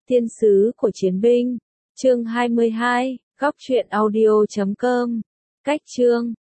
Tiên sứ của chiến binh. Chương 22, góc truyện audio.com. Cách chương